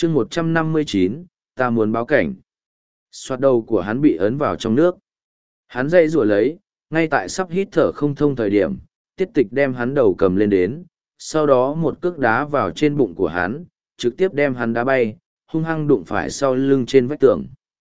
chương 159, ta muốn báo cảnh. Xoạt đầu của hắn bị ấn vào trong nước. Hắn dây rủa lấy, ngay tại sắp hít thở không thông thời điểm, tiết tịch đem hắn đầu cầm lên đến, sau đó một cước đá vào trên bụng của hắn, trực tiếp đem hắn đá bay, hung hăng đụng phải sau lưng trên vách tường.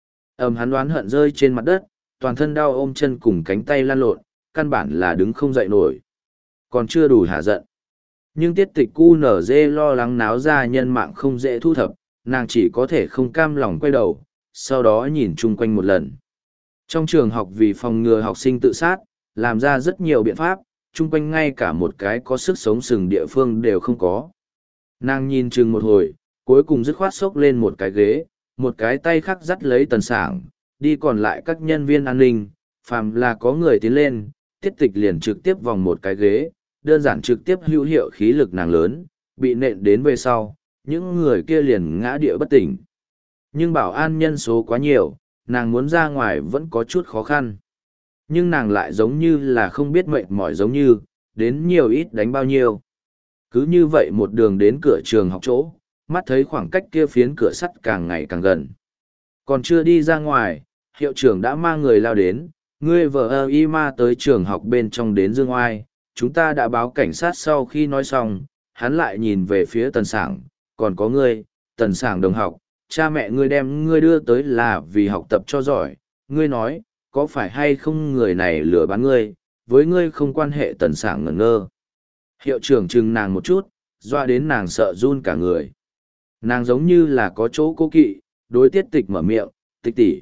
Hắn đoán hận rơi trên mặt đất, toàn thân đau ôm chân cùng cánh tay lăn lộn, căn bản là đứng không dậy nổi. Còn chưa đủ hả giận. Nhưng tiết tịch QNZ lo lắng náo ra nhân mạng không dễ thu thập, nàng chỉ có thể không cam lòng quay đầu, sau đó nhìn chung quanh một lần. Trong trường học vì phòng ngừa học sinh tự sát, làm ra rất nhiều biện pháp, chung quanh ngay cả một cái có sức sống sừng địa phương đều không có. Nàng nhìn chừng một hồi, cuối cùng dứt khoát xốc lên một cái ghế, một cái tay khác dắt lấy Tần Sảng, đi còn lại các nhân viên an ninh, phàm là có người tiến lên, tiết tịch liền trực tiếp vòng một cái ghế, đơn giản trực tiếp hữu hiệu khí lực nàng lớn, bị nện đến về sau, những người kia liền ngã địa bất tỉnh. Nhưng bảo an nhân số quá nhiều, nàng muốn ra ngoài vẫn có chút khó khăn. Nhưng nàng lại giống như là không biết mệt mỏi giống như, đến nhiều ít đánh bao nhiêu. Cứ như vậy một đường đến cửa trường học chỗ, mắt thấy khoảng cách kia phiến cửa sắt càng ngày càng gần. Còn chưa đi ra ngoài, hiệu trưởng đã mang người lao đến, ngươi vợ y ma tới trường học bên trong đến Dương Oai, chúng ta đã báo cảnh sát. Sau khi nói xong, hắn lại nhìn về phía Tần Sảng, còn có ngươi, Tần Sảng đồng học, cha mẹ ngươi đem ngươi đưa tới là vì học tập cho giỏi, ngươi nói, có phải hay không người này lừa bán ngươi, với ngươi không quan hệ. Tần Sảng ngẩn ngơ. Hiệu trưởng chừng nàng một chút, doa đến nàng sợ run cả người. Nàng giống như là có chỗ cố kỵ, đối tiết tịch mở miệng, tịch tỷ,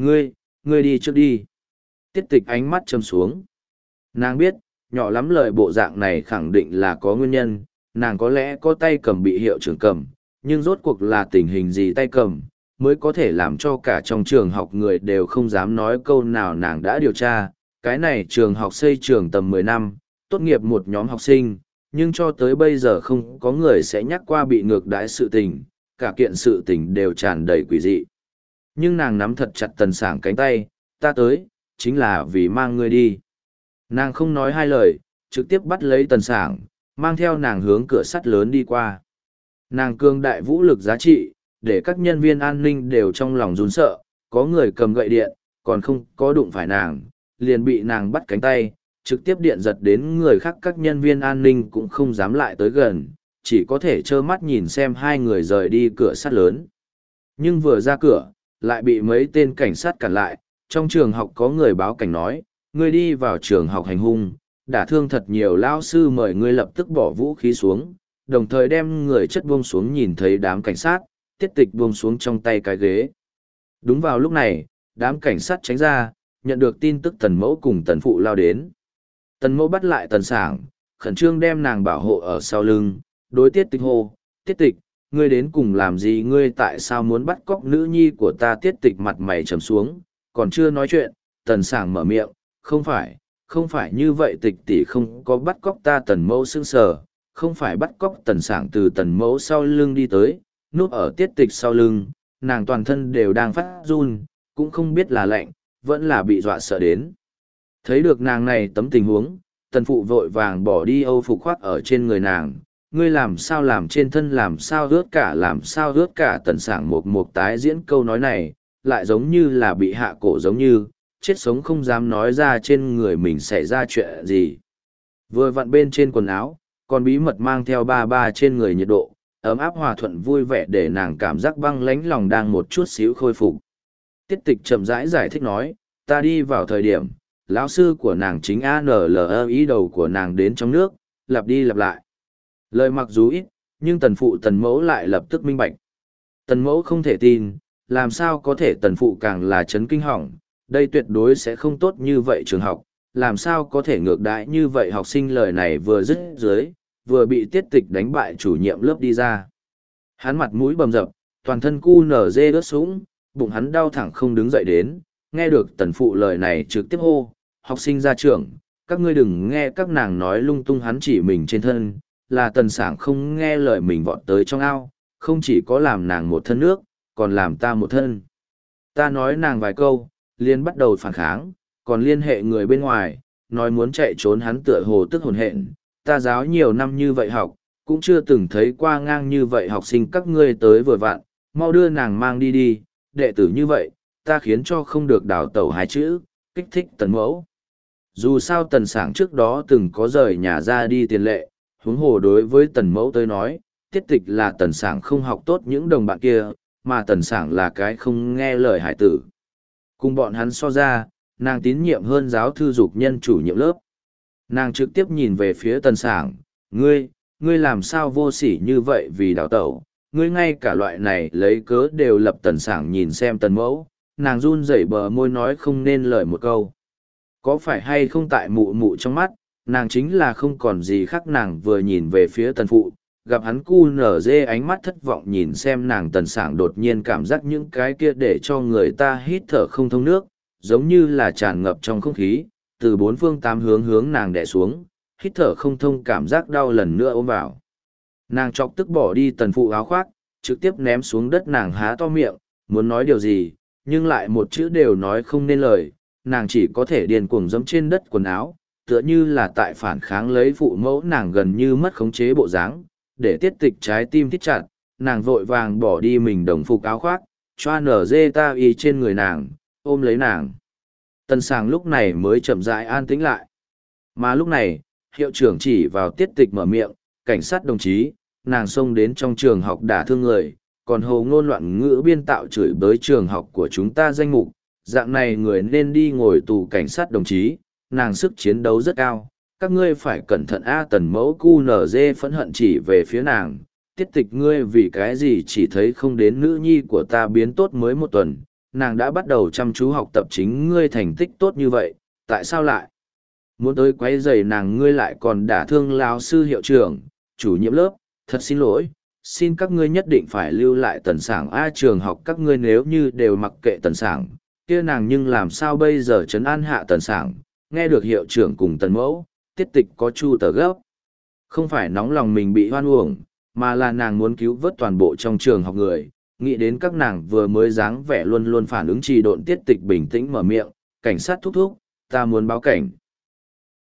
ngươi đi trước đi. Tiết tịch ánh mắt châm xuống. Nàng biết, nhỏ lắm lời bộ dạng này khẳng định là có nguyên nhân, nàng có lẽ có tay cầm bị hiệu trưởng cầm, nhưng rốt cuộc là tình hình gì tay cầm, mới có thể làm cho cả trong trường học người đều không dám nói câu nào nàng đã điều tra. Cái này trường học xây trường tầm 10 năm, tốt nghiệp một nhóm học sinh, nhưng cho tới bây giờ không có người sẽ nhắc qua bị ngược đãi sự tình, cả kiện sự tình đều tràn đầy quỷ dị. Nhưng nàng nắm thật chặt Tần Sảng cánh tay, ta tới, chính là vì mang ngươi đi. Nàng không nói hai lời, trực tiếp bắt lấy Tần Sảng, mang theo nàng hướng cửa sắt lớn đi qua. Nàng cương đại vũ lực giá trị, để các nhân viên an ninh đều trong lòng run sợ, có người cầm gậy điện, còn không có đụng phải nàng, liền bị nàng bắt cánh tay, trực tiếp điện giật đến người khác. Các nhân viên an ninh cũng không dám lại tới gần, chỉ có thể trơ mắt nhìn xem hai người rời đi cửa sắt lớn. Nhưng vừa ra cửa, lại bị mấy tên cảnh sát cản lại. Trong trường học có người báo cảnh nói, ngươi đi vào trường học hành hung, đả thương thật nhiều, lao sư mời ngươi lập tức bỏ vũ khí xuống, đồng thời đem người chất buông xuống. Nhìn thấy đám cảnh sát, tiết tịch buông xuống trong tay cái ghế. Đúng vào lúc này, đám cảnh sát tránh ra, nhận được tin tức Tần Mẫu cùng Tần Phụ lao đến. Tần Mẫu bắt lại Tần Sảng, khẩn trương đem nàng bảo hộ ở sau lưng, đối tiết tịch hô, tiết tịch, ngươi đến cùng làm gì, ngươi tại sao muốn bắt cóc nữ nhi của ta. Tiết tịch mặt mày trầm xuống, còn chưa nói chuyện, Tần Sảng mở miệng, không phải như vậy, tịch tỷ không có bắt cóc ta. Tần Mẫu sững sờ, không phải bắt cóc. Tần Sảng từ Tần Mẫu sau lưng đi tới, núp ở tiết tịch sau lưng, nàng toàn thân đều đang phát run, cũng không biết là lạnh, vẫn là bị dọa sợ đến. Thấy được nàng này tấm tình huống, Tần Phụ vội vàng bỏ đi âu phục khoác ở trên người nàng, ngươi làm sao làm trên thân làm sao ướt cả. Tần Sảng một tái diễn câu nói này, lại giống như là bị hạ cổ, giống như chết sống không dám nói ra trên người mình xảy ra chuyện gì. Vừa vặn bên trên quần áo, còn bí mật mang theo ba trên người nhiệt độ, ấm áp hòa thuận vui vẻ, để nàng cảm giác băng lãnh lòng đang một chút xíu khôi phục. Tiết tịch chậm rãi giải thích nói, ta đi vào thời điểm, lão sư của nàng chính ANLI đầu của nàng đến trong nước, lặp đi lặp lại. Lời mặc dù ít, nhưng Tần Phụ Tần Mẫu lại lập tức minh bạch. Tần Mẫu không thể tin, làm sao có thể. Tần Phụ càng là chấn kinh hỏng, đây tuyệt đối sẽ không tốt như vậy trường học, làm sao có thể ngược đãi như vậy học sinh. Lời này vừa dứt dưới, vừa bị tiết tịch đánh bại chủ nhiệm lớp đi ra. Hắn mặt mũi bầm dập, toàn thân cu nở dê đớt sũng, bụng hắn đau thẳng không đứng dậy đến. Nghe được Tần Phụ lời này trực tiếp hô, học sinh ra trường, các ngươi đừng nghe các nàng nói lung tung. Hắn chỉ mình trên thân, là Tần Sảng không nghe lời mình vọt tới trong ao, không chỉ có làm nàng một thân nước, còn làm ta một thân. Ta nói nàng vài câu, liền bắt đầu phản kháng, còn liên hệ người bên ngoài, nói muốn chạy trốn. Hắn tựa hồ tức hồn hện, ta giáo nhiều năm như vậy học, cũng chưa từng thấy qua ngang như vậy học sinh. Các ngươi tới vừa vặn, Mau đưa nàng mang đi đi, đệ tử như vậy, ta khiến cho không được đào tẩu hai chữ, kích thích tần mẫu. Dù sao tần sảng trước đó từng có rời nhà ra đi tiền lệ, huống hồ đối với tần mẫu tới nói, tiết tịch là tần sảng không học tốt những đồng bạn kia, mà tần sảng là cái không nghe lời hải tử. Cùng bọn hắn so ra, nàng tín nhiệm hơn giáo thư dục nhân chủ nhiệm lớp. Nàng trực tiếp nhìn về phía tần sảng, ngươi làm sao vô sỉ như vậy vì đào tẩu, ngươi ngay cả loại này lấy cớ đều lập tần sảng nhìn xem tần mẫu, nàng run rẩy bờ môi nói không nên lời một câu. Có phải hay không tại mụ mụ trong mắt, nàng chính là không còn gì khác. Nàng vừa nhìn về phía tần phụ, gặp hắn cu nở dê ánh mắt thất vọng nhìn xem nàng, tần sảng đột nhiên cảm giác những cái kia để cho người ta hít thở không thông nước, giống như là tràn ngập trong không khí, từ bốn phương tám hướng hướng nàng đè xuống, hít thở không thông, cảm giác đau lần nữa ôm vào. Nàng chọc tức bỏ đi tần phụ áo khoác, trực tiếp ném xuống đất. Nàng há to miệng, muốn nói điều gì, nhưng lại một chữ đều nói không nên lời. Nàng chỉ có thể điên cuồng giẫm trên đất quần áo, tựa như là tại phản kháng lấy phụ mẫu. Nàng gần như mất khống chế bộ dáng, để tiết tịch trái tim thít chặt. Nàng vội vàng bỏ đi mình đồng phục áo khoác, choa nở dê ta y trên người nàng, ôm lấy nàng. Tần sảng lúc này mới chậm rãi an tĩnh lại. Mà lúc này, hiệu trưởng chỉ vào tiết tịch mở miệng, cảnh sát đồng chí, nàng xông đến trong trường học đả thương người, còn hồ ngôn loạn ngữ biên tạo chửi bới trường học của chúng ta danh mục, dạng này người nên đi ngồi tù. Cảnh sát đồng chí, nàng sức chiến đấu rất cao, các ngươi phải cẩn thận. Tần mẫu cu nở dê phẫn hận chỉ về phía nàng, tiết tịch ngươi vì cái gì chỉ thấy không đến nữ nhi của ta biến tốt mới một tuần, nàng đã bắt đầu chăm chú học tập, chính ngươi thành tích tốt như vậy, tại sao lại muốn tới quấy rầy nàng, ngươi lại còn đả thương lão sư, hiệu trưởng, chủ nhiệm lớp, thật xin lỗi, xin các ngươi nhất định phải lưu lại tần sảng. Trường học các ngươi nếu như đều mặc kệ tần sảng, kia nàng nhưng làm sao bây giờ trấn an hạ tần sảng. Nghe được hiệu trưởng cùng tần mẫu, tiết tịch có chu tờ gấp. Không phải nóng lòng mình bị hoan uổng, mà là nàng muốn cứu vớt toàn bộ trong trường học người. Nghĩ đến các nàng vừa mới dáng vẻ luôn luôn phản ứng trì độn, tiết tịch bình tĩnh mở miệng, cảnh sát thúc thúc, ta muốn báo cảnh.